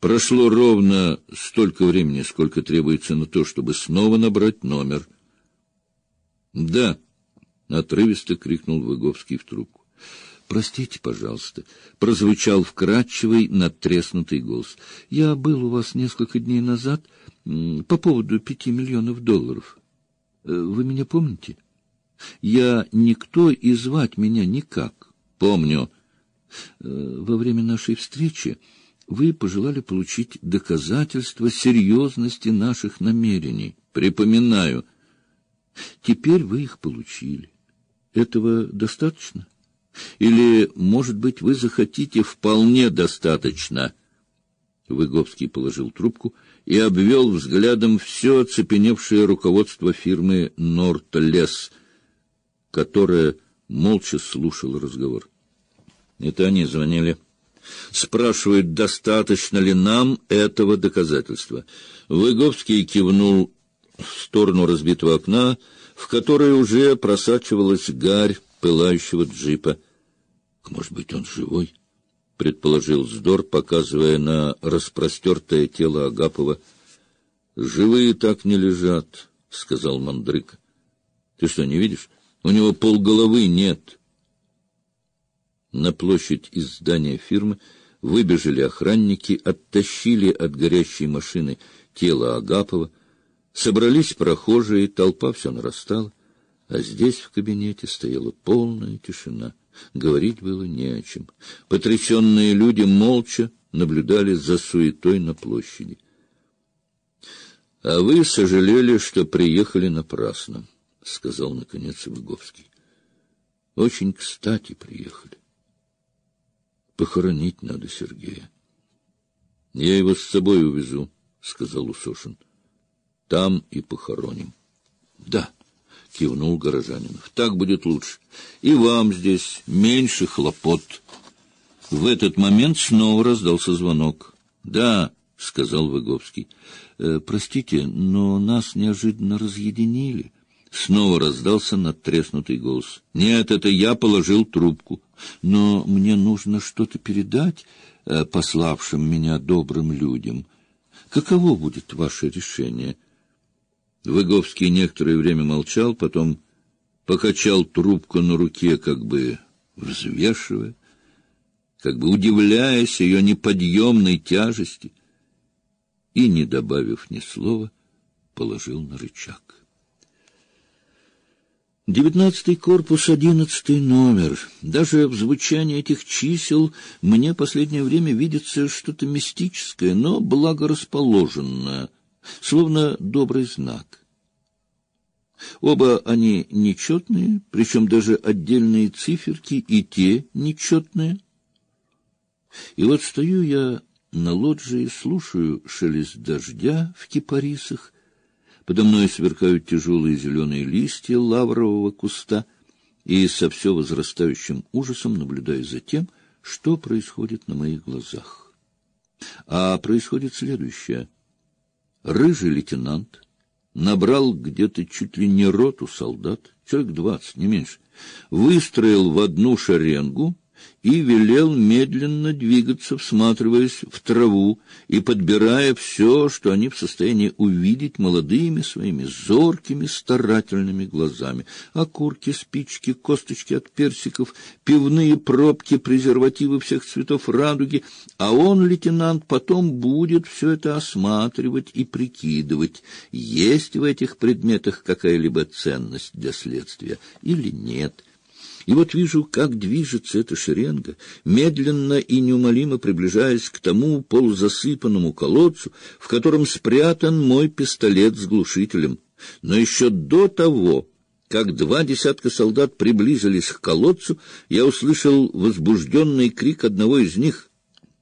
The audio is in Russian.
Прошло ровно столько времени, сколько требуется на то, чтобы снова набрать номер. — Да, — отрывисто крикнул Выговский в трубку. — Простите, пожалуйста, — прозвучал вкрадчивый, надтреснутый голос. — Я был у вас несколько дней назад по поводу $5 миллионов. Вы меня помните? Я никто и звать меня никак. — Помню. Во время нашей встречи вы пожелали получить доказательства серьезности наших намерений. Припоминаю. Теперь вы их получили. Этого достаточно? Или, может быть, вы захотите вполне достаточно? Выговский положил трубку и обвел взглядом все оцепеневшее руководство фирмы «Норд-Лес», которое молча слушало разговор. Это они звонили. Спрашивают, достаточно ли нам этого доказательства. Выговский кивнул в сторону разбитого окна, в которое уже просачивалась гарь пылающего джипа. — Может быть, он живой? — предположил Здор, показывая на распростертое тело Агапова. — Живые так не лежат, — сказал Мандрык. — Ты что, не видишь? У него полголовы нет. На площадь из здания фирмы выбежали охранники, оттащили от горящей машины тело Агапова. Собрались прохожие, толпа все нарастала, а здесь в кабинете стояла полная тишина. Говорить было не о чем. Потрясенные люди молча наблюдали за суетой на площади. — А вы сожалели, что приехали напрасно, — сказал наконец Выговский. — Очень кстати приехали. Похоронить надо Сергея. — Я его с собой увезу, — сказал Усошин. — Там и похороним. — Да, — кивнул Горожанинов, — так будет лучше. И вам здесь меньше хлопот. В этот момент снова раздался звонок. — Да, — сказал Выговский. — Простите, но нас неожиданно разъединили. Снова раздался надтреснутый голос. — Нет, это я положил трубку. Но мне нужно что-то передать пославшим меня добрым людям. Каково будет ваше решение? Выговский некоторое время молчал, потом покачал трубку на руке, как бы взвешивая, как бы удивляясь ее неподъемной тяжести, и, не добавив ни слова, положил на рычаг. 19-й корпус, 11-й номер. Даже в звучании этих чисел мне последнее время видится что-то мистическое, но благорасположенное, словно добрый знак. Оба они нечетные, причем даже отдельные циферки и те нечетные. И вот стою я на лоджии, слушаю шелест дождя в кипарисах. Подо мной сверкают тяжелые зеленые листья лаврового куста, и со все возрастающим ужасом наблюдаю за тем, что происходит на моих глазах. А происходит следующее. Рыжий лейтенант набрал где-то чуть ли не роту солдат, человек 20, не меньше, выстроил в одну шеренгу и велел медленно двигаться, всматриваясь в траву и подбирая все, что они в состоянии увидеть молодыми своими зоркими старательными глазами: окурки, спички, косточки от персиков, пивные пробки, презервативы всех цветов радуги. А он, лейтенант, потом будет все это осматривать и прикидывать, есть в этих предметах какая-либо ценность для следствия или нет. И вот вижу, как движется эта шеренга, медленно и неумолимо приближаясь к тому полузасыпанному колодцу, в котором спрятан мой пистолет с глушителем. Но еще до того, как 20 солдат приблизились к колодцу, я услышал возбужденный крик одного из них: